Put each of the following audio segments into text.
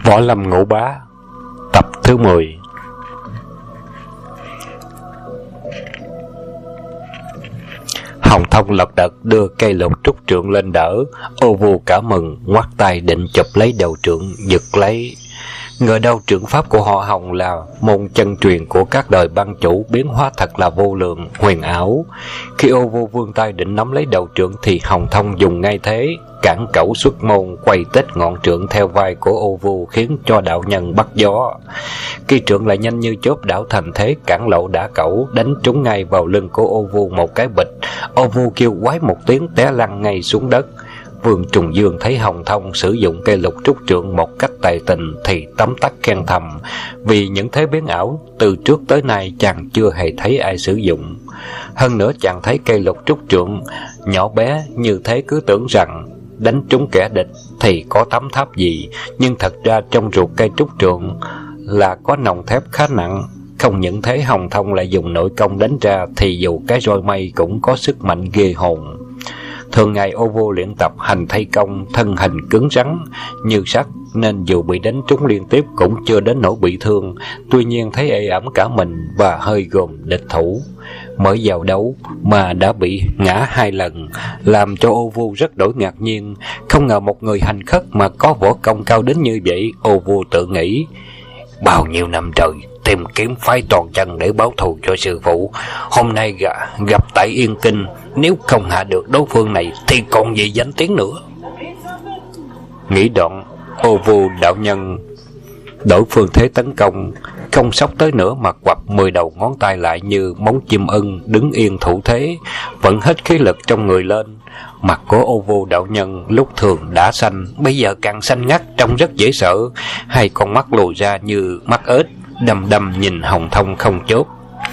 Võ Lâm Ngũ Bá, tập thứ 10. Hồng Thông lật đật đưa cây lục trúc trượng lên đỡ. Ô Vu cả mừng, ngoắt tay định chụp lấy đầu trượng, giật lấy. Ngờ đâu trượng pháp của họ Hồng là môn chân truyền của các đời bang chủ, biến hóa thật là vô lượng, huyền ảo. Khi Ô Vu vươn tay định nắm lấy đầu trượng thì Hồng Thông dùng ngay thế, cản cẩu xuất môn, quay tít ngọn trượng theo vai của Ô Vu, khiến cho đạo nhân bắt gió. Khi trượng lại nhanh như chớp đảo thành thế cản lậu đả cẩu, đánh trúng ngay vào lưng của Ô Vu một cái bịch. Ô Vu kêu quái một tiếng, té lăn ngay xuống đất. Vương Trùng Dương thấy Hồng Thông sử dụng cây lục trúc trượng một cách tài tình thì tấm tắc khen thầm, vì những thế biến ảo từ trước tới nay chàng chưa hề thấy ai sử dụng. Hơn nữa chàng thấy cây lục trúc trượng nhỏ bé như thế cứ tưởng rằng đánh trúng kẻ địch thì có tấm tháp gì, nhưng thật ra trong ruột cây trúc trượng là có nòng thép khá nặng. Không những thế, Hồng Thông lại dùng nội công đánh ra thì dù cái roi mây cũng có sức mạnh ghê hồn. Thường ngày Ô Vu luyện tập hành thay công, thân hình cứng rắn như sắt, nên dù bị đánh trúng liên tiếp cũng chưa đến nỗi bị thương. Tuy nhiên thấy ê ẩm cả mình và hơi gồm địch thủ. Mới vào đấu mà đã bị ngã 2 lần, làm cho Ô Vu rất đổi ngạc nhiên. Không ngờ một người hành khất mà có võ công cao đến như vậy. Ô Vu tự nghĩ, bao nhiêu năm trời tìm kiếm phái toàn chân để báo thù cho sư phụ, hôm nay gặp tại Yên Kinh, nếu không hạ được đối phương này thì còn gì danh tiếng nữa. Nghĩ đoạn, Ô Vu đạo nhân đổi phương thế tấn công, không sốc tới nữa mà quặp 10 đầu ngón tay lại như móng chim ưng, đứng yên thủ thế, vận hết khí lực trong người lên. Mặt của Ô Vu đạo nhân lúc thường đã xanh, bây giờ càng xanh ngắt, trông rất dễ sợ. Hai con mắt lồi ra như mắt ếch, đăm đăm nhìn Hồng Thông không chớp.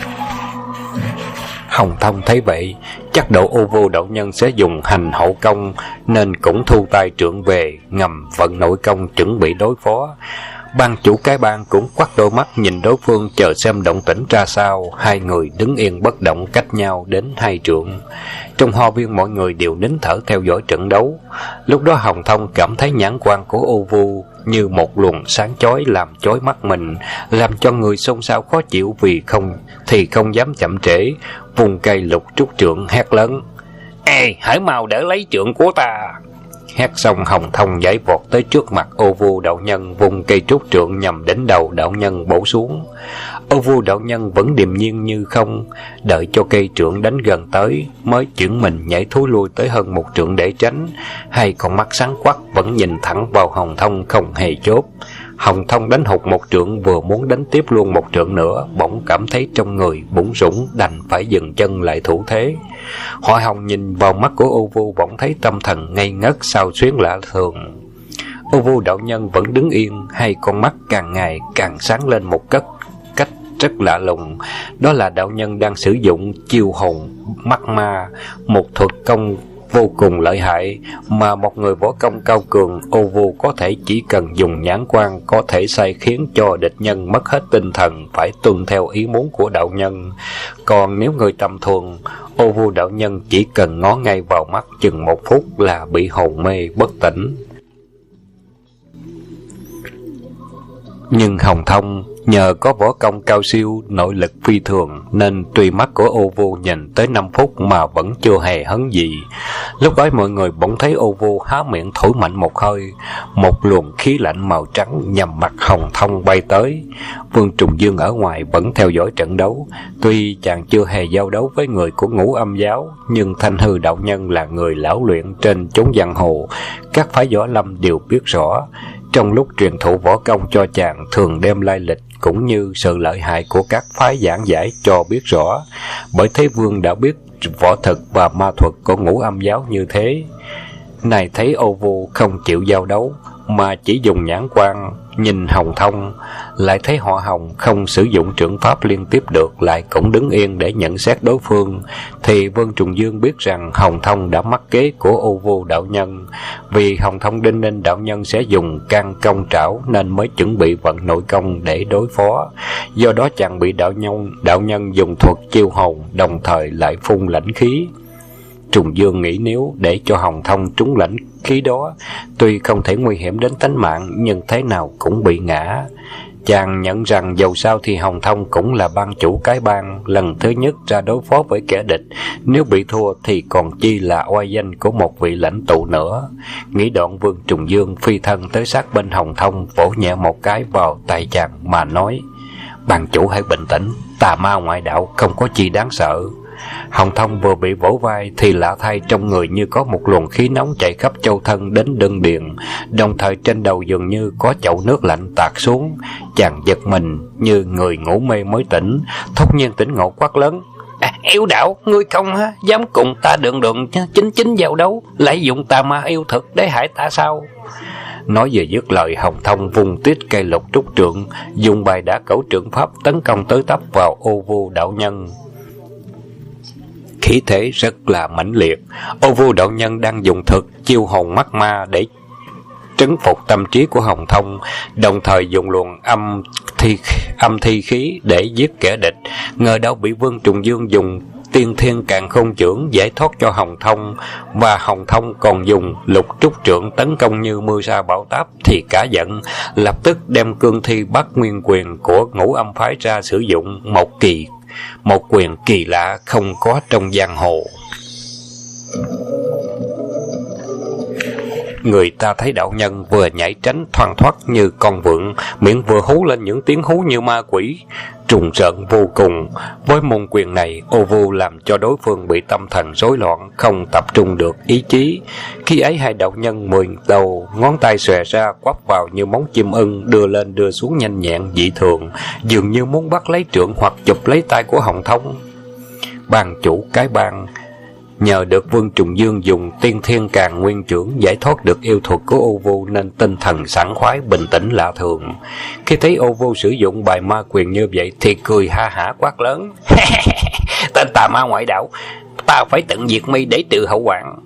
Hồng Thông thấy vậy, chắc độ Ô Vu đạo nhân sẽ dùng hành hậu công, nên cũng thu tay trượng về, ngầm vận nội công chuẩn bị đối phó. Ban chủ cái bang cũng quắt đôi mắt nhìn đối phương, chờ xem động tĩnh ra sao. Hai người đứng yên bất động cách nhau đến 2 trượng. Trong hoa viên mọi người đều nín thở theo dõi trận đấu. Lúc đó Hồng Thông cảm thấy nhãn quan của Ô Vu như một luồng sáng chói làm chói mắt mình, làm cho người xôn xao khó chịu, vì không dám chậm trễ, vùng cây lục trúc trượng hét lớn: "Ê, hãy mau đỡ lấy trượng của ta!" Hét xong, Hồng Thông nhảy vọt tới trước mặt Ô Vu đạo nhân, vùng cây trúc trượng nhằm đến đầu đạo nhân bổ xuống. Ô Vu đạo nhân vẫn điềm nhiên như không, đợi cho cây trượng đánh gần tới mới chuyển mình nhảy thối lui tới hơn 1 trượng để tránh. Hai con mắt sáng quắc vẫn nhìn thẳng vào Hồng Thông không hề chốt. Hồng Thông đánh hụt 1 trượng, vừa muốn đánh tiếp luôn 1 trượng nữa, bỗng cảm thấy trong người bủn rủn, đành phải dừng chân lại thủ thế. Họ Hồng nhìn vào mắt của Ô Vu bỗng thấy tâm thần ngây ngất, sao xuyến lạ thường. Ô Vu đạo nhân vẫn đứng yên, hai con mắt càng ngày càng sáng lên một cách rất lạ lùng. Đó là đạo nhân đang sử dụng chiêu hồn mắt ma, một thuật công vô cùng lợi hại mà một người võ công cao cường Ô Vu có thể chỉ cần dùng nhãn quan có thể sai khiến cho địch nhân mất hết tinh thần, phải tuân theo ý muốn của đạo nhân. Còn nếu người tầm thường, Ô Vu đạo nhân chỉ cần ngó ngay vào mắt chừng 1 phút là bị hồn mê bất tỉnh. Nhưng Hồng Thông nhờ có võ công cao siêu, nội lực phi thường, nên tuy mắt của Ô Vu nhìn tới 5 phút mà vẫn chưa hề hấn gì. Lúc đó mọi người bỗng thấy Ô Vu há miệng thổi mạnh một hơi, một luồng khí lạnh màu trắng nhằm mặt Hồng Thông bay tới. Vương Trùng Dương ở ngoài vẫn theo dõi trận đấu. Tuy chàng chưa hề giao đấu với người của Ngũ Âm giáo, nhưng Thanh Hư đạo nhân là người lão luyện trên chốn giang hồ, các phái võ lâm đều biết rõ. Trong lúc truyền thụ võ công cho chàng, thường đem lai lịch cũng như sự lợi hại của các phái giảng giải cho biết rõ. Bởi thế Vương đã biết võ thực và ma thuật của Ngũ Âm giáo như thế. Này thấy Ô Vu không chịu giao đấu mà chỉ dùng nhãn quan nhìn Hồng Thông, lại thấy họ Hồng không sử dụng trượng pháp liên tiếp được, lại cũng đứng yên để nhận xét đối phương, thì Vương Trùng Dương biết rằng Hồng Thông đã mắc kế của Ô Vu đạo nhân. Vì Hồng Thông đinh ninh đạo nhân sẽ dùng can công trảo, nên mới chuẩn bị vận nội công để đối phó. Do đó chàng bị đạo nhân dùng thuật chiêu hồn, đồng thời lại phun lãnh khí. Trùng Dương nghĩ nếu để cho Hồng Thông trúng lãnh khí đó, tuy không thể nguy hiểm đến tính mạng, nhưng thế nào cũng bị ngã. Chàng nhận rằng dầu sao thì Hồng Thông cũng là ban chủ cái bang lần thứ nhất ra đối phó với kẻ địch, nếu bị thua thì còn chi là oai danh của một vị lãnh tụ nữa. Nghĩ đoạn, Vương Trùng Dương phi thân tới sát bên Hồng Thông, vỗ nhẹ một cái vào tay chàng mà nói: "Ban chủ hãy bình tĩnh, tà ma ngoại đạo không có chi đáng sợ." Hồng Thông vừa bị vỗ vai thì lạ thay trong người như có một luồng khí nóng chạy khắp châu thân đến đân điền, đồng thời trên đầu dường như có chậu nước lạnh tạt xuống. Chàng giật mình như người ngủ mê mới tỉnh, thốt nhiên tỉnh ngộ quát lớn: "Yêu đạo, ngươi không dám cùng ta đường chính vào đấu, lại dùng tà ma yêu thực để hại ta sao?" Nói vừa dứt lời, Hồng Thông vung tiết cây Lục Trúc Trượng, dùng bài đả cẩu trượng pháp tấn công tới tấp vào Ô Vu đạo nhân. Khí thế rất là mãnh liệt. Ô Vu đạo nhân đang dùng thực chiêu hồn mắt ma để trấn phục tâm trí của Hồng Thông, đồng thời dùng luồng âm thi khí để giết kẻ địch. Ngờ đâu bị Vương Trùng Dương dùng Tiên Thiên Càn Khôn Chưởng giải thoát cho Hồng Thông, và Hồng Thông còn dùng Lục Trúc Trượng tấn công như mưa sa bão táp, thì cả giận, lập tức đem cương thi Bát Nguyên Quyền của Ngũ Âm phái ra sử dụng, một quyền kỳ lạ không có trong giang hồ. Người ta thấy đạo nhân vừa nhảy tránh thoăn thoắt như con vượn, miệng vừa hú lên những tiếng hú như ma quỷ, trùng rợn vô cùng. Với môn quyền này, Ô Vu làm cho đối phương bị tâm thần rối loạn, không tập trung được ý chí. Khi ấy hai đạo nhân 10 đầu ngón tay xòe ra quắp vào như móng chim ưng, đưa lên đưa xuống nhanh nhẹn dị thường, dường như muốn bắt lấy trượng hoặc chụp lấy tay của Hồng Thông. Ban chủ cái bang nhờ được Vương Trùng Dương dùng Tiên Thiên Càn Nguyên Chưởng giải thoát được yêu thuật của Ô Vu, nên tinh thần sảng khoái bình tĩnh lạ thường. Khi thấy Ô Vu sử dụng bài ma quyền như vậy thì cười ha hả quát lớn: "Tên tà ma ngoại đạo, ta phải tận diệt mi để trừ hậu hoạn."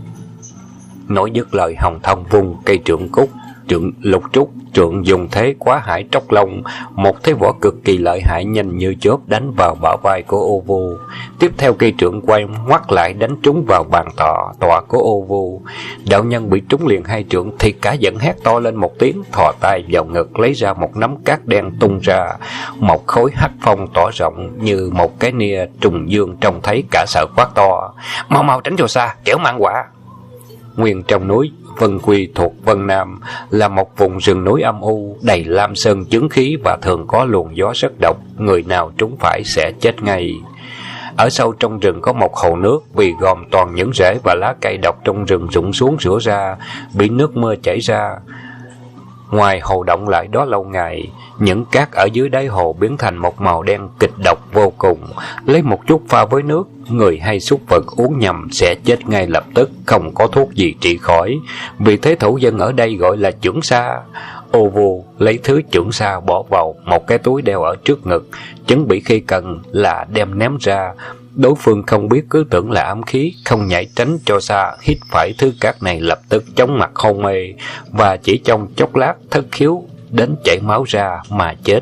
Nói dứt lời, Hồng Thông vung cây trượng Lục Trúc Trượng dùng thế Quá Hải Tróc Long, một thế võ cực kỳ lợi hại nhanh như chớp đánh vào bả vai của Ô Vu. Tiếp theo cây trượng quay ngoắt lại đánh trúng vào bàn tọa của Ô Vu. Đạo nhân bị trúng liền hai trượng thì cả giận hét to lên một tiếng, thò tay vào ngực lấy ra một nắm cát đen tung ra, một khối hắc phong tỏa rộng như một cái nia. Trùng Dương trông thấy cả sợ quát to: Mau tránh cho xa, kẻo mang quả." Nguyên trong núi Vân Quy thuộc Vân Nam là một vùng rừng núi âm u, đầy lam sơn chứng khí và thường có luồng gió rất độc, người nào trúng phải sẽ chết ngay. Ở sâu trong rừng có một hồ nước, vì gồm toàn những rễ và lá cây độc trong rừng rụng xuống rửa ra, bị nước mưa chảy ra. Ngoài hồ động lại đó lâu ngày, những cát ở dưới đáy hồ biến thành một màu đen kịch độc vô cùng. Lấy một chút pha với nước, người hay súc vật uống nhầm sẽ chết ngay lập tức, không có thuốc gì trị khỏi. Vì thế thổ dân ở đây gọi là chưởng sa. Ô Vu lấy thứ chưởng sa bỏ vào một cái túi đeo ở trước ngực, chuẩn bị khi cần là đem ném ra. Đối phương không biết cứ tưởng là ám khí, không nhảy tránh cho xa, hít phải thứ cát này lập tức chóng mặt hôn mê, và chỉ trong chốc lát thất khiếu đến chảy máu ra mà chết.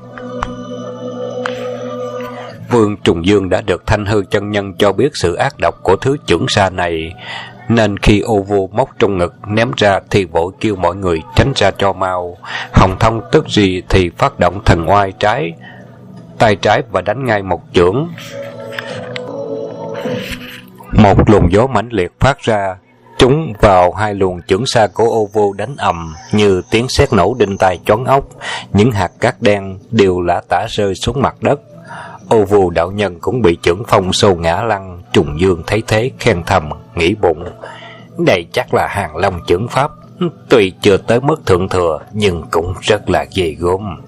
Vương Trùng Dương đã được Thanh Hư chân nhân cho biết sự ác độc của thứ chưởng sa này, nên khi Ô Vu móc trong ngực ném ra thì vội kêu mọi người tránh ra cho mau. Hồng Thông tức gì thì phát động thần oai tay trái và đánh ngay một chưởng. Một luồng gió mãnh liệt phát ra, trúng vào hai luồng chưởng sa của Ô Vu, đánh ầm như tiếng sét nổ đinh tai chói óc. Những hạt cát đen đều lả tả rơi xuống mặt đất. Ô Vu đạo nhân cũng bị chưởng phong xô ngã lăn. Trùng Dương thấy thế khen thầm, nghĩ bụng: đây chắc là Hàng Long chưởng pháp, tuy chưa tới mức thượng thừa nhưng cũng rất là ghê gớm.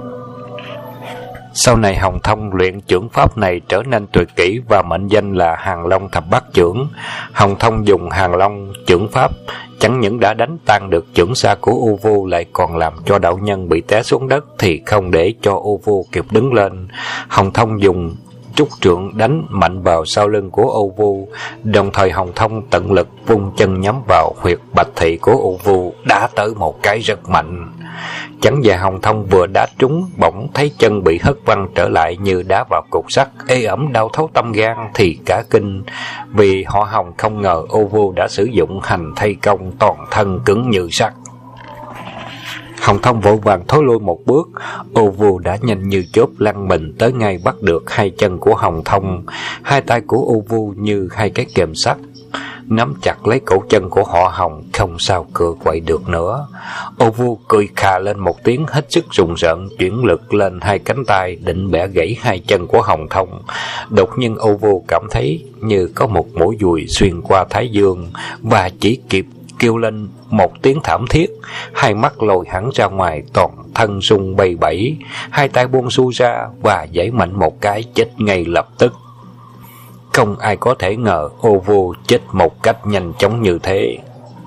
Sau này Hồng Thông luyện chưởng pháp này trở nên tuyệt kỹ và mệnh danh là Hàng Long Thập Bát Chưởng. Hồng Thông dùng Hàng Long chưởng pháp chẳng những đã đánh tan được chưởng sa của Ô Vu, lại còn làm cho đạo nhân bị té xuống đất thì không để cho Ô Vu kịp đứng lên. Hồng Thông dùng trúc trượng đánh mạnh vào sau lưng của Ô Vu, đồng thời Hồng Thông tận lực vung chân nhắm vào huyệt bạch thị của Ô Vu, đá tới một cái rất mạnh. Chẳng và Hồng Thông vừa đá trúng, bỗng thấy chân bị hất văng trở lại như đá vào cục sắt, ê ẩm đau thấu tâm gan thì cả kinh, vì họ Hồng không ngờ Ô Vu đã sử dụng hành thay công, toàn thân cứng như sắt. Hồng Thông vội vàng thối lui một bước, Ô Vu đã nhanh như chớp lăn mình tới ngay bắt được hai chân của Hồng Thông. Hai tay của Ô Vu như hai cái kềm sắt, nắm chặt lấy cổ chân của họ Hồng, không sao cựa quậy được nữa. Ô Vu cười khà lên một tiếng hết sức rùng rợn, chuyển lực lên hai cánh tay định bẻ gãy hai chân của Hồng Thông. Đột nhiên Ô Vu cảm thấy như có một mũi dùi xuyên qua thái dương, và chỉ kịp kêu lên một tiếng thảm thiết, hai mắt lồi hẳn ra ngoài, toàn thân rung bay bẩy, hai tay buông xuôi ra và giãy mạnh một cái, chết ngay lập tức. Không ai có thể ngờ Ô Vu chết một cách nhanh chóng như thế.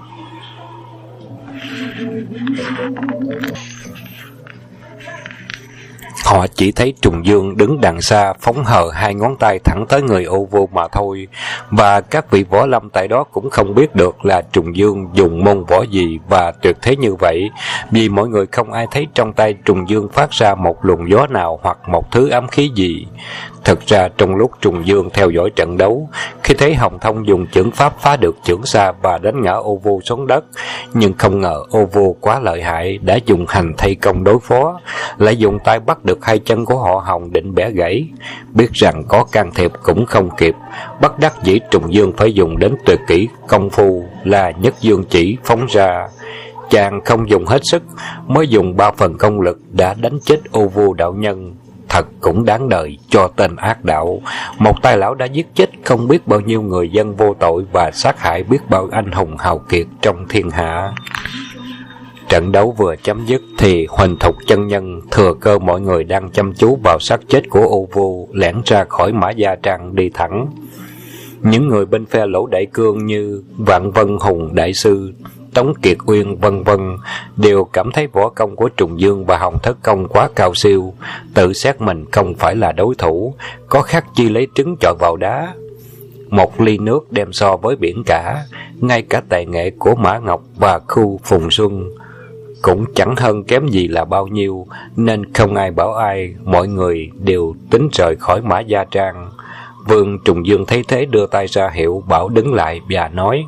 Họ chỉ thấy Trùng Dương đứng đằng xa phóng hờ hai ngón tay thẳng tới người Ô Vu mà thôi, và các vị võ lâm tại đó cũng không biết được là Trùng Dương dùng môn võ gì và tuyệt thế như vậy, vì mọi người không ai thấy trong tay Trùng Dương phát ra một luồng gió nào hoặc một thứ ám khí gì. Thực ra trong lúc Trùng Dương theo dõi trận đấu, khi thấy Hồng Thông dùng chưởng pháp phá được chưởng xa và đánh ngã Ô Vu xuống đất, nhưng không ngờ Ô Vu quá lợi hại, đã dùng hành thay công đối phó, lại dùng tay bắt được hai chân của họ Hồng định bẻ gãy. Biết rằng có can thiệp cũng không kịp, bất đắc dĩ Trùng Dương phải dùng đến tuyệt kỹ công phu là Nhất Dương Chỉ phóng ra. Chàng không dùng hết sức, mới dùng 3 phần công lực đã đánh chết Ô Vu đạo nhân. Thật cũng đáng đời cho tên ác đạo. Một tay lão đã giết chết không biết bao nhiêu người dân vô tội và sát hại biết bao anh hùng hào kiệt trong thiên hạ. Trận đấu vừa chấm dứt thì Huỳnh Thục chân nhân thừa cơ mọi người đang chăm chú vào xác chết của Ô Vu, lẻn ra khỏi Mã Gia Trang đi thẳng. Những người bên phe Lỗ Đại Cương như Vạn Vân Hùng Đại Sư, Tống Kiệt Uyên vân vân đều cảm thấy võ công của Trùng Dương và Hồng Thất Công quá cao siêu, tự xét mình không phải là đối thủ, có khác chi lấy trứng chọi vào đá. Một ly nước đem so với biển cả, ngay cả tài nghệ của Mã Ngọc và Khu Phùng Xuân cũng chẳng hơn kém gì là bao nhiêu, nên không ai bảo ai, mọi người đều tính rời khỏi Mã Gia Trang. Vương Trùng Dương thấy thế đưa tay ra hiệu bảo đứng lại và nói: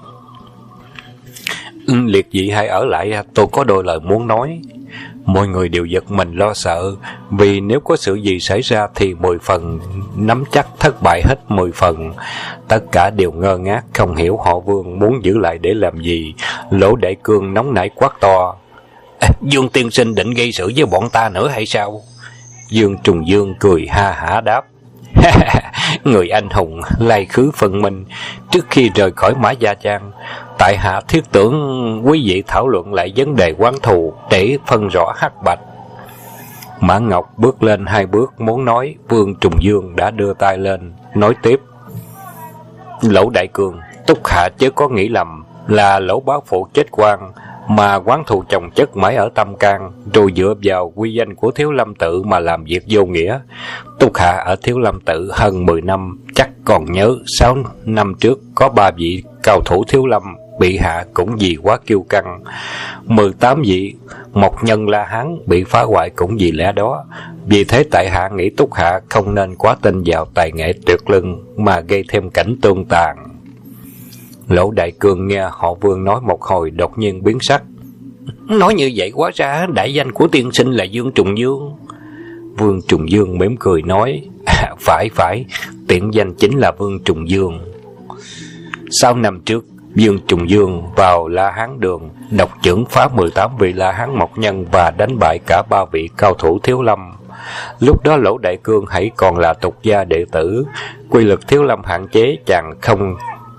Liệt vị hãy ở lại, tôi có đôi lời muốn nói. Mọi người đều giật mình lo sợ, vì nếu có sự gì xảy ra thì 10 phần nắm chắc thất bại hết 10 phần. Tất cả đều ngơ ngác, không hiểu họ Vương muốn giữ lại để làm gì. Lỗ Đại Cương nóng nảy quát to: Dương tiên sinh định gây sự với bọn ta nữa hay sao? Dương Trùng Dương cười ha hả đáp: Người anh hùng lai khứ phân minh, trước khi rời khỏi Mã Gia Trang, tại hạ thiết tưởng quý vị thảo luận lại vấn đề oán thù để phân rõ hắc bạch. Mã Ngọc bước lên 2 bước muốn nói, Vương Trùng Dương đã đưa tay lên nói tiếp: Lỗ Đại Cương, Túc hạ chớ có nghĩ lầm, là Lỗ bá phụ chết quan mà oán thù chồng chất mãi ở tâm can, rồi dựa vào quy danh của Thiếu Lâm Tự mà làm việc vô nghĩa. Túc hạ ở Thiếu Lâm Tự hơn 10 năm, chắc còn nhớ 6 năm trước có 3 vị cao thủ Thiếu Lâm bị hạ cũng vì quá kiêu căng. 18 vị Mộc Nhân La Hán bị phá hoại cũng vì lẽ đó. Vì thế tại hạ nghĩ Túc hạ không nên quá tin vào tài nghệ tuyệt lưng mà gây thêm cảnh tương tàn. Lỗ Đại Cương nghe họ Vương nói một hồi đột nhiên biến sắc. Nói như vậy quá ra đại danh của tiên sinh là Dương Trùng Dương. Vương Trùng Dương mỉm cười nói: Phải, tiện danh chính là Vương Trùng Dương. 6 năm trước, Dương Trùng Dương vào La Hán Đường, độc chưởng phá 18 vị La Hán Mộc Nhân và đánh bại cả 3 vị cao thủ Thiếu Lâm. Lúc đó Lỗ Đại Cương hãy còn là tục gia đệ tử, quy lực Thiếu Lâm hạn chế, chàng không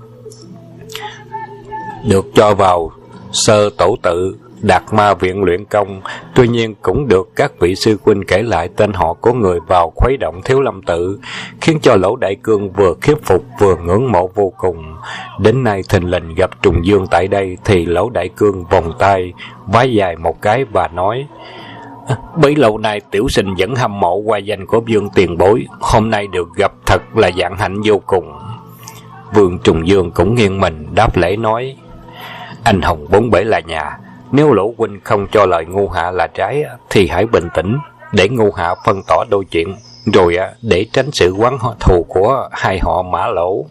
được cho vào Sơ Tổ Tự, Đạt Ma Viện luyện công. Tuy nhiên cũng được các vị sư huynh kể lại tên họ của người vào khuấy động Thiếu Lâm Tự, khiến cho Lỗ Đại Cương vừa khiếp phục vừa ngưỡng mộ vô cùng. Đến nay thình lình gặp Trùng Dương tại đây thì Lỗ Đại Cương vòng tay vái dài một cái và nói: Bấy lâu nay tiểu sinh vẫn hâm mộ qua danh của Vương tiền bối, hôm nay được gặp thật là vạn hạnh vô cùng. Vương Trùng Dương cũng nghiêng mình đáp lễ nói: Anh hùng bốn bể là nhà, nếu Lỗ huynh không cho lời ngu hạ là trái thì hãy bình tĩnh, để ngu hạ phân tỏ đôi chuyện, rồi để tránh sự oán thù của hai họ Mã Lỗ.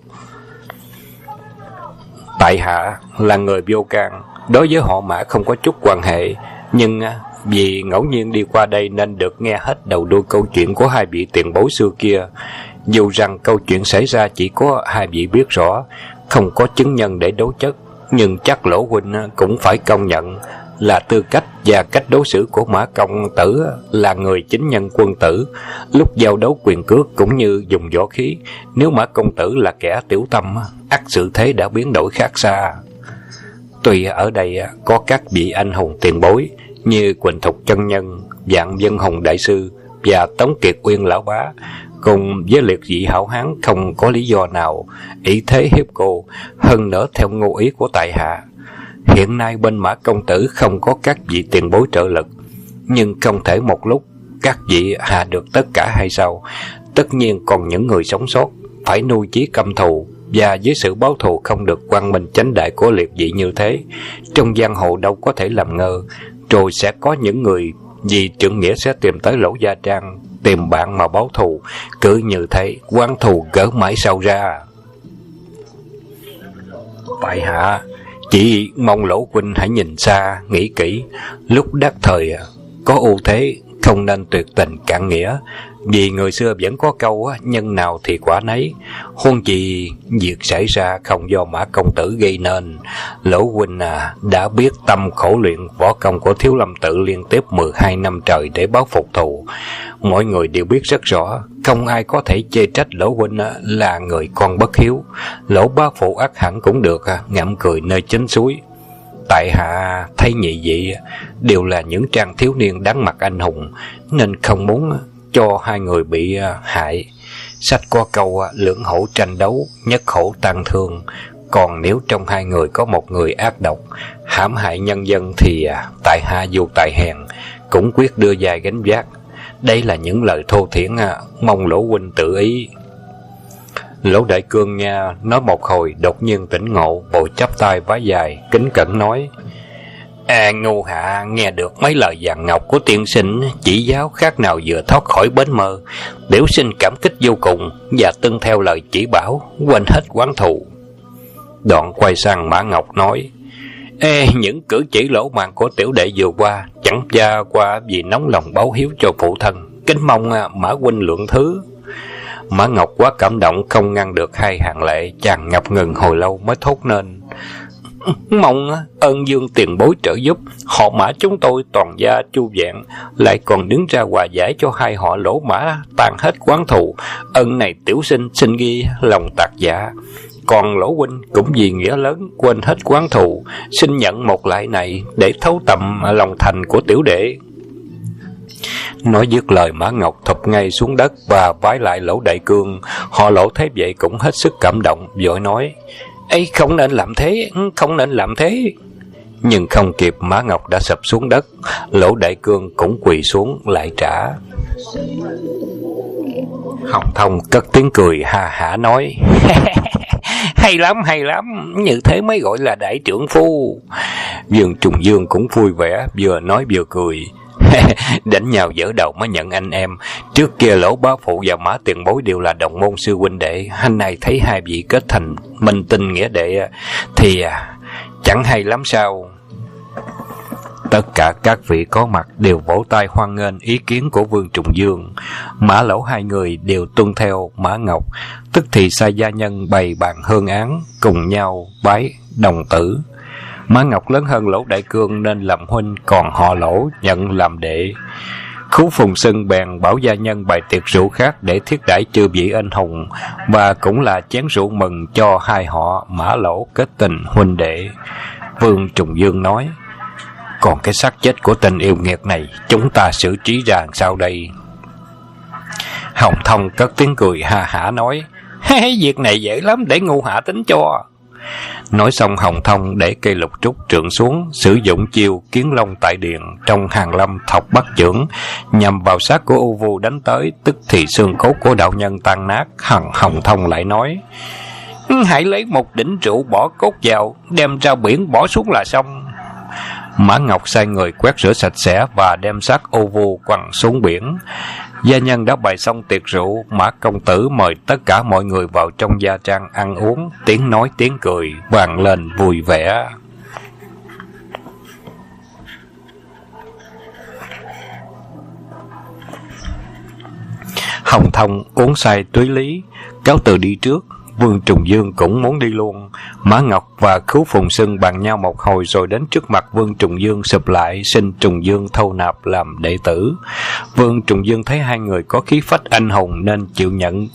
Tại hạ là người vô can, đối với họ Mã không có chút quan hệ, nhưng vì ngẫu nhiên đi qua đây nên được nghe hết đầu đuôi câu chuyện của hai vị tiền bối xưa kia. Dù rằng câu chuyện xảy ra chỉ có hai vị biết rõ, không có chứng nhân để đối chất, nhưng chắc Lỗ huynh cũng phải công nhận là tư cách và cách đối xử của Mã công tử là người chính nhân quân tử, lúc giao đấu quyền cước cũng như dùng võ khí. Nếu Mã công tử là kẻ tiểu tâm, ắt sự thế đã biến đổi khác xa. Tuy ở đây có các vị anh hùng tiền bối như Quỳnh Thục chân nhân, Vạn Vân Hùng đại sư và Tống Kiệt Uyên lão bá, cùng với liệt dị hảo hán không có lý do nào ý thế hiếp cô. Hơn nữa theo ngụ ý của tại hạ, hiện nay bên Mã công tử không có các vị tiền bối trợ lực, nhưng không thể một lúc các vị hạ được tất cả hay sao? Tất nhiên còn những người sống sót phải nuôi chí căm thù, và với sự báo thù không được quang minh chánh đại của liệt dị như thế, trong giang hồ đâu có thể làm ngơ. Rồi sẽ có những người vì trượng nghĩa sẽ tìm tới Lỗ Gia Trang tìm bạn mà báo thù, cứ như thế oán thù gỡ mãi sao ra. Tại hạ chỉ mong Lỗ huynh hãy nhìn xa nghĩ kỹ, lúc đắc thời có ưu thế không nên tuyệt tình cạn nghĩa, vì người xưa vẫn có câu nhân nào thì quả nấy. Huống chi việc xảy ra không do Mã công tử gây nên. Lỗ huynh đã biết tâm khổ luyện võ công của Thiếu Lâm tự liên tiếp 12 năm trời để báo phục thù. Mọi người đều biết rất rõ, không ai có thể chê trách Lỗ huynh là người con bất hiếu. Lỗ bá phụ ắt hẳn cũng được ngậm cười nơi chính suối. Tại hạ thấy nhị vị đều là những trang thiếu niên đáng mặt anh hùng, nên không muốn cho hai người bị hại. Sách có câu lưỡng hổ tranh đấu, nhất hổ tan thương. Còn nếu trong hai người có một người ác độc, hãm hại nhân dân thì tại hạ dù tài hèn cũng quyết đưa dài gánh vác. Đây là những lời thô thiển, mong Lỗ huynh tự ý. Lỗ Đại Cương nghe nói một hồi đột nhiên tỉnh ngộ, vội chắp tay vái dài kính cẩn nói: Ngô hạ nghe được mấy lời vàng ngọc của tiên sinh chỉ giáo khác nào vừa thoát khỏi bến mơ, tiểu sinh cảm kích vô cùng và tuân theo lời chỉ bảo, quên hết oán thù. Đoạn quay sang Mã Ngọc nói: những cử chỉ lỗ mãn của tiểu đệ vừa qua chẳng ra qua vì nóng lòng báo hiếu cho phụ thân, kính mong Mã huynh lượng thứ. Mã Ngọc quá cảm động không ngăn được hai hàng lệ, chàng ngập ngừng hồi lâu mới thốt nên: Mong ơn Dương tiền bối trợ giúp, họ Mã chúng tôi toàn gia chu vẹn, lại còn đứng ra hòa giải cho hai họ Lỗ Mã tan hết oán thù. Ơn này tiểu sinh xin ghi lòng tạc dạ. Còn Lỗ huynh cũng vì nghĩa lớn quên hết oán thù, xin nhận một lại này để thấu tầm lòng thành của tiểu đệ. Nói dứt lời, Mã Ngọc thụp ngay xuống đất và vái lại Lỗ Đại Cương. Họ Lỗ thấy vậy cũng hết sức cảm động, vội nói: ấy không nên làm thế, không nên làm thế. Nhưng không kịp, Mã Ngọc đã sập xuống đất. Lỗ Đại Cương cũng quỳ xuống lại trả. Hồng Thông cất tiếng cười ha hả nói: hay lắm, như thế mới gọi là đại trưởng phu. Vương Trùng Dương cũng vui vẻ, vừa nói vừa cười: đánh nhau dở đầu mới nhận anh em. Trước kia Lỗ bá phụ và Mã tiền bối đều là đồng môn sư huynh đệ, hôm nay thấy hai vị kết thành minh tinh nghĩa đệ thì chẳng hay lắm sao? Tất cả các vị có mặt đều vỗ tay hoan nghênh ý kiến của Vương Trùng Dương. Mã Lỗ hai người đều tuân theo Mã Ngọc, tức thì sai gia nhân bày bàn hương án, cùng nhau bái đồng tử. Mã Ngọc lớn hơn Lỗ Đại Cương nên làm huynh, còn họ Lỗ nhận làm đệ. Khú Phùng Sưng bèn bảo gia nhân bày tiệc rượu khác để thiết đãi chư vị anh hùng, và cũng là chén rượu mừng cho hai họ Mã Lỗ kết tình huynh đệ. Vương Trùng Dương nói: còn cái xác chết của tình yêu nghiệt này chúng ta xử trí ra sao đây? Hồng Thông cất tiếng cười ha hả nói: việc này dễ lắm, để ngu hạ tính cho. Nói xong, Hồng Thông để cây lục trúc trượng xuống, sử dụng chiêu kiến long tại điện trong hàng lâm thọc bắt chưởng, nhằm vào xác của U Vu đánh tới. Tức thì xương cốt của đạo nhân tan nát. Hồng Thông lại nói: hãy lấy một đỉnh rượu bỏ cốt vào, đem ra biển bỏ xuống là xong. Mã Ngọc sai người quét rửa sạch sẽ và đem xác U Vu quăng xuống biển. Gia nhân đã bày xong tiệc rượu. Mã công tử mời tất cả mọi người vào trong gia trang ăn uống, tiếng nói tiếng cười vang lên vui vẻ. Hồng Thông uống say túy lý, cáo từ đi trước. Vương Trùng Dương cũng muốn đi luôn. Mã Ngọc và Khứu Phùng Sưng bàn nhau một hồi rồi đến trước mặt Vương Trùng Dương sụp lại, xin Trùng Dương thâu nạp làm đệ tử. Vương Trùng Dương thấy hai người có khí phách anh hùng nên chịu nhận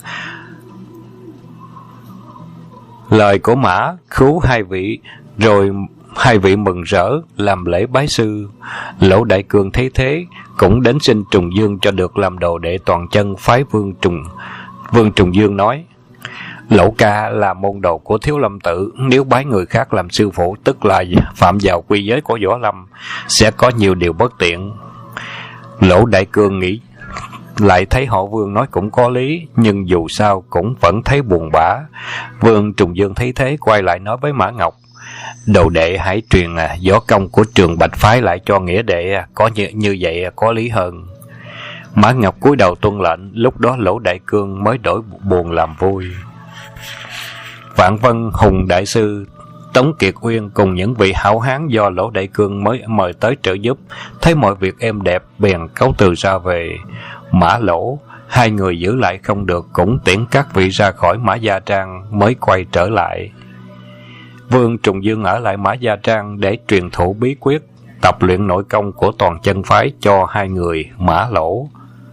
lời của Mã, Khứu hai vị, rồi hai vị mừng rỡ làm lễ bái sư. Lỗ Đại Cương thấy thế cũng đến xin Trùng Dương cho được làm đồ đệ toàn chân phái Vương Trùng Dương nói: Lỗ ca là môn đồ của Thiếu Lâm Tự, nếu bái người khác làm sư phụ tức là phạm vào quy giới của Võ Lâm, sẽ có nhiều điều bất tiện. Lỗ Đại Cương nghĩ lại thấy họ Vương nói cũng có lý, nhưng dù sao cũng vẫn thấy buồn bã. Vương Trùng Dương thấy thế quay lại nói với Mã Ngọc: đồ đệ hãy truyền võ công của Trường Bạch phái lại cho nghĩa đệ, có như vậy có lý hơn. Mã Ngọc cúi đầu tuân lệnh. Lúc đó Lỗ Đại Cương mới đổi buồn làm vui. Vạn Vân Hùng Đại Sư, Tống Kiệt Uyên cùng những vị hảo hán do Lỗ Đại Cương mới mời tới trợ giúp, thấy mọi việc êm đẹp bèn cáo từ ra về. Mã Lỗ, hai người giữ lại không được, cũng tiễn các vị ra khỏi Mã Gia Trang mới quay trở lại. Vương Trùng Dương ở lại Mã Gia Trang để truyền thụ bí quyết tập luyện nội công của toàn chân phái cho hai người Mã Lỗ.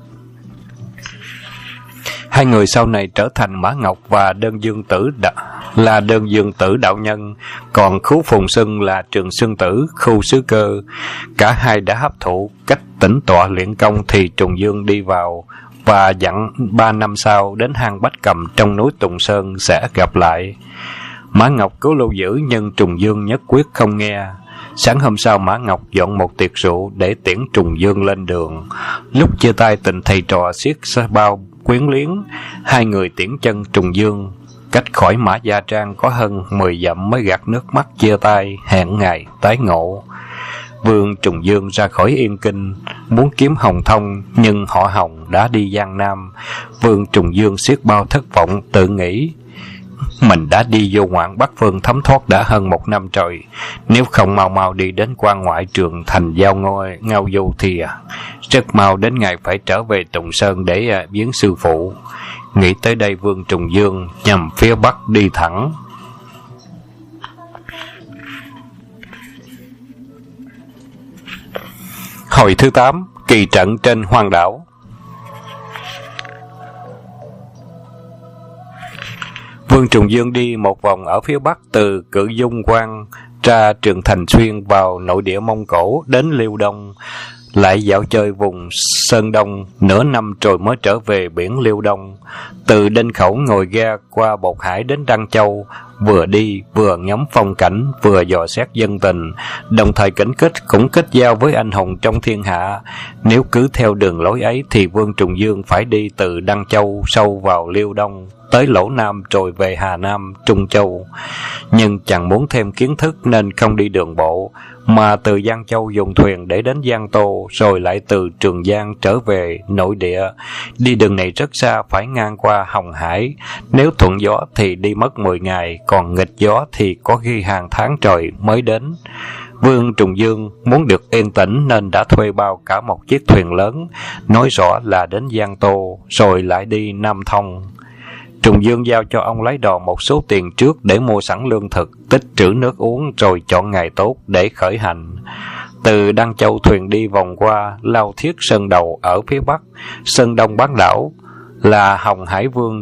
Hai người sau này trở thành Mã Ngọc và Đơn Dương Tử đạo nhân, còn Khứu Phùng Sưng là Trường Sưng Tử, Khu Sứ Cơ. Cả hai đã hấp thụ cách tĩnh tọa luyện công thì Trùng Dương đi vào và dặn 3 năm sau đến hang Bách Cầm trong núi Tùng Sơn sẽ gặp lại. Mã Ngọc cố lưu giữ nhưng Trùng Dương nhất quyết không nghe. Sáng hôm sau, Mã Ngọc dọn một tiệc rượu để tiễn Trùng Dương lên đường. Lúc chia tay, tình thầy trò xiết bao quyến luyến. Hai người tiễn chân Trùng Dương cách khỏi Mã Gia Trang có hơn 10 dặm mới gạt nước mắt chia tay, hẹn ngày tái ngộ. Vương Trùng Dương ra khỏi Yên Kinh muốn kiếm Hồng Thông, nhưng họ Hồng đã đi Giang Nam. Vương Trùng Dương xiết bao thất vọng, tự nghĩ: mình đã đi vô ngoạn Bắc Phương thấm thoát đã hơn 1 năm trời, nếu không mau mau đi đến quan ngoại trường thành giao ngao du thì rất mau đến ngày phải trở về Tùng Sơn để viếng sư phụ. Nghĩ tới đây, Vương Trùng Dương nhằm phía bắc đi thẳng. Hồi thứ 8, kỳ trận trên hoang đảo. Vương Trùng Dương đi một vòng ở phía bắc, từ Cự Dung Quan ra Trường Thành Xuyên vào nội địa Mông Cổ đến Liêu Đông, lại dạo chơi vùng Sơn Đông nửa năm rồi mới trở về biển Liêu Đông. Từ Đinh Khẩu ngồi ghe qua Bột Hải đến Đăng Châu, vừa đi vừa ngắm phong cảnh, vừa dò xét dân tình, đồng thời cũng kết giao với anh hùng trong thiên hạ. Nếu cứ theo đường lối ấy thì Vương Trùng Dương phải đi từ Đăng Châu sâu vào Liêu Đông, tới Lỗ Nam rồi về Hà Nam, Trung Châu. Nhưng chẳng muốn thêm kiến thức nên không đi đường bộ, mà từ Giang Châu dùng thuyền để đến Giang Tô, rồi lại từ Trường Giang trở về nội địa. Đi đường này rất xa, phải ngang qua Hồng Hải. Nếu thuận gió thì đi mất 10 ngày, còn nghịch gió thì có khi hàng tháng trời mới đến. Vương Trùng Dương muốn được yên tĩnh nên đã thuê bao cả một chiếc thuyền lớn, nói rõ là đến Giang Tô, rồi lại đi Nam Thông. Trùng Dương giao cho ông lái đò một số tiền trước để mua sẵn lương thực, tích trữ nước uống, rồi chọn ngày tốt để khởi hành. Từ Đăng Châu thuyền đi vòng qua Lao Thiết Sơn Đầu ở phía bắc, Sơn Đông bán đảo là Hồng Hải. Vương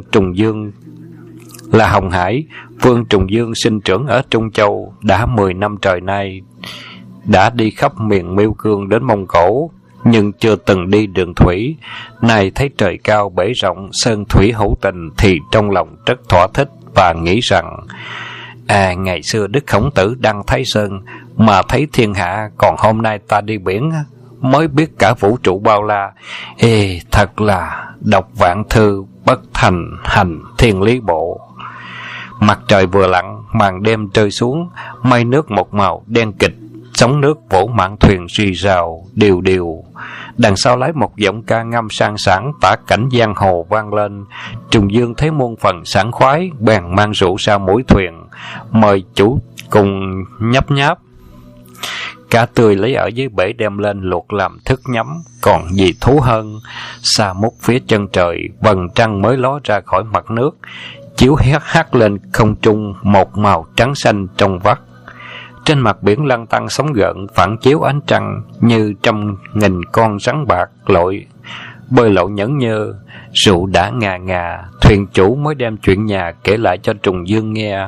Trùng Dương sinh trưởng ở Trung Châu, đã 10 năm trời nay đã đi khắp miền Miêu Cương đến Mông Cổ, nhưng chưa từng đi đường thủy. Nay thấy trời cao bể rộng, sơn thủy hữu tình thì trong lòng rất thỏa thích và nghĩ rằng Ngày xưa Đức Khổng Tử đăng Thái Sơn mà thấy thiên hạ, còn hôm nay ta đi biển mới biết cả vũ trụ bao la. Thật là đọc vạn thư bất thành hành thiên lý bộ. Mặt trời vừa lặn, màn đêm rơi xuống, mây nước một màu đen kịch, sóng nước vỗ mạn thuyền rì rào đều đều. Đằng sau lấy một giọng ca ngâm sang sảng tả cảnh giang hồ vang lên. Trùng Dương thấy muôn phần sảng khoái, bèn mang rượu ra mũi thuyền, mời chủ cùng nhấp nháp. Cá tươi lấy ở dưới bể đem lên luộc làm thức nhắm, còn gì thú hơn. Xa mút phía chân trời, vầng trăng mới ló ra khỏi mặt nước, chiếu hắt lên không trung một màu trắng xanh trong vắt. Trên mặt biển lăn tăn sóng gợn phản chiếu ánh trăng, như trăm nghìn con rắn bạc lội bơi lội nhẫn nhơ. Rượu đã ngà ngà, thuyền chủ mới đem chuyện nhà kể lại cho Trùng Dương nghe.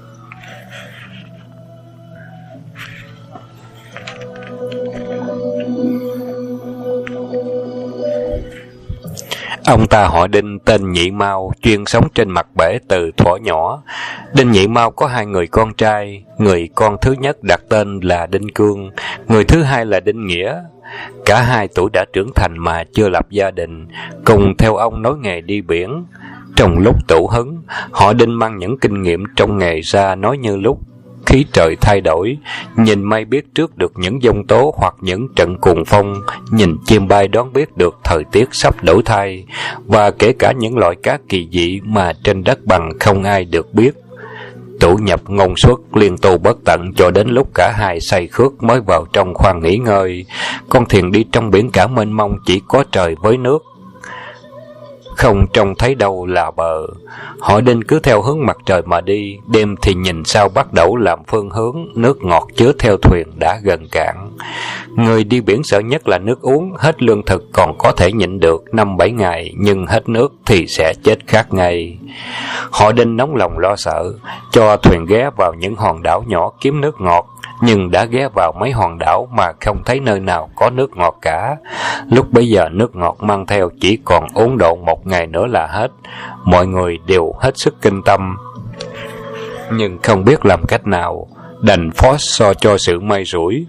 Ông ta họ Đinh, tên Nhị Mao, chuyên sống trên mặt bể từ thuở nhỏ. Đinh Nhị Mao có 2 người con trai, người con thứ nhất đặt tên là Đinh Cương, người thứ hai là Đinh Nghĩa. Cả hai tuổi đã trưởng thành mà chưa lập gia đình, cùng theo ông nối nghề đi biển. Trong lúc tụ hứng, họ Đinh mang những kinh nghiệm trong nghề ra nói như lúc khí trời thay đổi, nhìn mây biết trước được những giông tố hoặc những trận cuồng phong, nhìn chim bay đoán biết được thời tiết sắp đổi thay, và kể cả những loại cá kỳ dị mà trên đất bằng không ai được biết. Tụ nhập ngôn xuất liên tu bất tận cho đến lúc cả hai say khước mới vào trong khoang nghỉ ngơi. Con thuyền đi trong biển cả mênh mông, chỉ có trời với nước, không trông thấy đâu là bờ. Họ Đinh cứ theo hướng mặt trời mà đi, đêm thì nhìn sao bắt đầu làm phương hướng, nước ngọt chứa theo thuyền đã gần cạn. Người đi biển sợ nhất là nước uống, hết lương thực còn có thể nhịn được 5-7 ngày, nhưng hết nước thì sẽ chết khát ngay. Họ Đinh nóng lòng lo sợ, cho thuyền ghé vào những hòn đảo nhỏ kiếm nước ngọt, nhưng đã ghé vào mấy hòn đảo mà không thấy nơi nào có nước ngọt cả. Lúc bấy giờ nước ngọt mang theo chỉ còn ổn độ 1 ngày nữa là hết. Mọi người đều hết sức kinh tâm, nhưng không biết làm cách nào, đành phó so cho sự may rủi.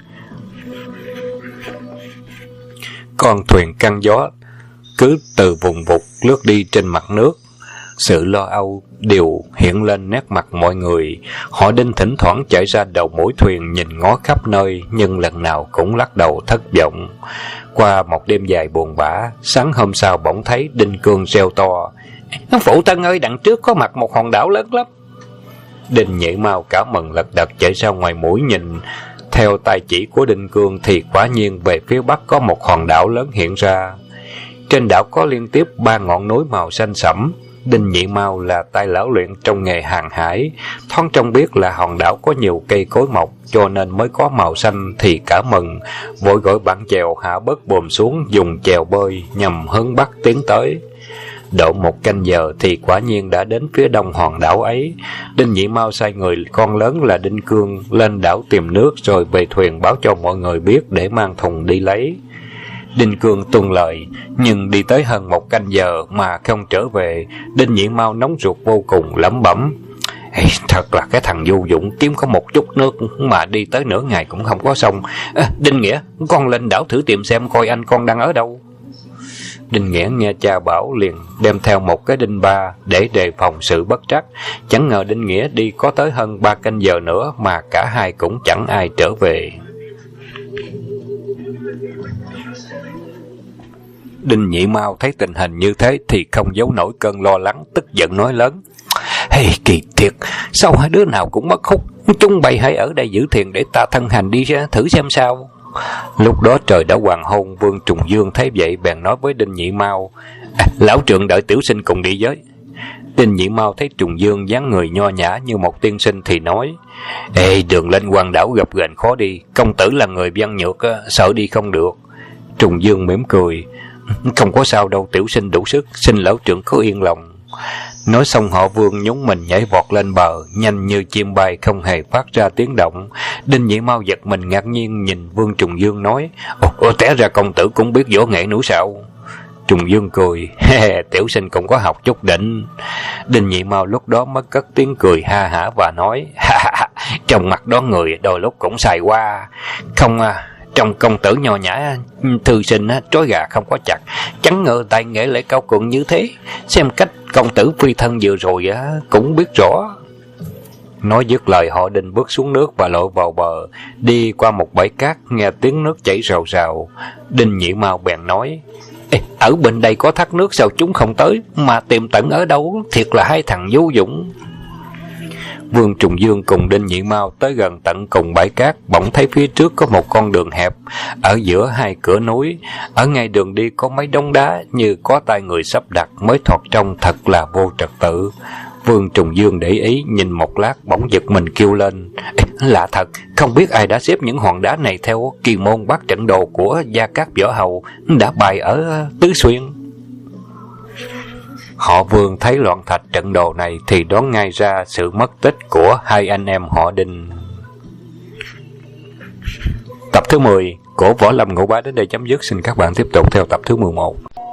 Con thuyền căng gió cứ từ vùng vụt lướt đi trên mặt nước. Sự lo âu đều hiện lên nét mặt mọi người. Họ Đinh thỉnh thoảng chạy ra đầu mũi thuyền nhìn ngó khắp nơi, nhưng lần nào cũng lắc đầu thất vọng. Qua một đêm dài buồn bã, sáng hôm sau bỗng thấy Đinh Cương reo to: "Phụ thân ơi, đằng trước có mặt một hòn đảo lớn lắm." Đinh Nhị Mao cả mừng lật đật chạy ra ngoài mũi nhìn. Theo tay chỉ của Đinh Cương thì quả nhiên về phía bắc có một hòn đảo lớn hiện ra. Trên đảo có liên tiếp 3 ngọn núi màu xanh sẫm. Đinh Nhị Mao là tay lão luyện trong nghề hàng hải, thoáng trông biết là hòn đảo có nhiều cây cối mọc, cho nên mới có màu xanh thì cả mừng, vội gọi bạn chèo hạ bớt buồm xuống, dùng chèo bơi nhằm hướng bắc tiến tới. Độ 1 canh giờ thì quả nhiên đã đến phía đông hòn đảo ấy. Đinh Nhị Mao sai người con lớn là Đinh Cương lên đảo tìm nước, rồi về thuyền báo cho mọi người biết để mang thùng đi lấy. Đinh Cương tuân lời, nhưng đi tới hơn 1 canh giờ mà không trở về. Đinh Nhị Mao nóng ruột vô cùng, lẩm bẩm: "Thật là cái thằng vô dụng, kiếm có một chút nước mà đi tới nửa ngày cũng không có xong. Đinh Nghĩa, con lên đảo thử tìm xem coi anh con đang ở đâu." Đinh Nghĩa nghe cha bảo liền đem theo một cái đinh ba để đề phòng sự bất trắc. Chẳng ngờ Đinh Nghĩa đi có tới hơn 3 canh giờ nữa mà cả hai cũng chẳng ai trở về. Đinh Nhị Mao thấy tình hình như thế thì không giấu nổi cơn lo lắng, tức giận nói lớn: "Kỳ thiệt, sao hai đứa nào cũng mất hút? Chúng bay hãy ở đây giữ thuyền để ta thân hành đi thử xem sao." Lúc đó trời đã hoàng hôn. Vương Trùng Dương thấy vậy bèn nói với Đinh Nhị Mao: "Lão trượng đợi tiểu sinh cùng đi với." Đinh Nhị Mao thấy Trùng Dương dáng người nho nhã như một tiên sinh thì nói: "Đường lên Hoàng đảo gập ghềnh khó đi, công tử là người văn nhược, sợ đi không được." Trùng Dương mỉm cười: "Không có sao đâu, tiểu sinh đủ sức, xin lão trưởng cứ yên lòng." Nói xong họ Vương nhún mình nhảy vọt lên bờ, nhanh như chim bay không hề phát ra tiếng động. Đinh Nhị Mao giật mình ngạc nhiên nhìn Vương Trùng Dương nói: Té ra công tử cũng biết võ nghệ nữa sao?" Trùng Dương cười. Tiểu sinh cũng có học chút đỉnh. Đinh Nhị Mao lúc đó mới cất tiếng cười ha hả và nói, trong mặt đó người đôi lúc cũng xài qua. Không trong công tử nho nhã thư sinh trói gà không có chặt, chẳng ngờ tài nghệ lại cao cường như thế. Xem cách công tử phi thân vừa rồi cũng biết rõ. Nói dứt lời, họ Đinh bước xuống nước và lội vào bờ, đi qua một bãi cát, nghe tiếng nước chảy rào rào. Đinh Nhị Mao bèn nói, ở bên đây có thác nước, sao chúng không tới, mà tìm tận ở đâu, thiệt là hai thằng vô dụng. Vương Trùng Dương cùng Đinh Nhị Mao tới gần tận cùng bãi cát, bỗng thấy phía trước có một con đường hẹp, ở giữa hai cửa núi. Ở ngay đường đi có mấy đống đá như có tay người sắp đặt, mới thoạt trông thật là vô trật tự. Vương Trùng Dương để ý, nhìn một lát bỗng giật mình kêu lên, lạ thật, không biết ai đã xếp những hòn đá này theo kỳ môn bát trận đồ của Gia Cát Võ Hầu đã bày ở Tứ Xuyên. Họ Vương thấy loạn thạch trận đồ này thì đoán ngay ra sự mất tích của hai anh em họ Đinh. Tập thứ 10 của Võ Lâm Ngũ Bá đến đây chấm dứt. Xin các bạn tiếp tục theo tập thứ 11.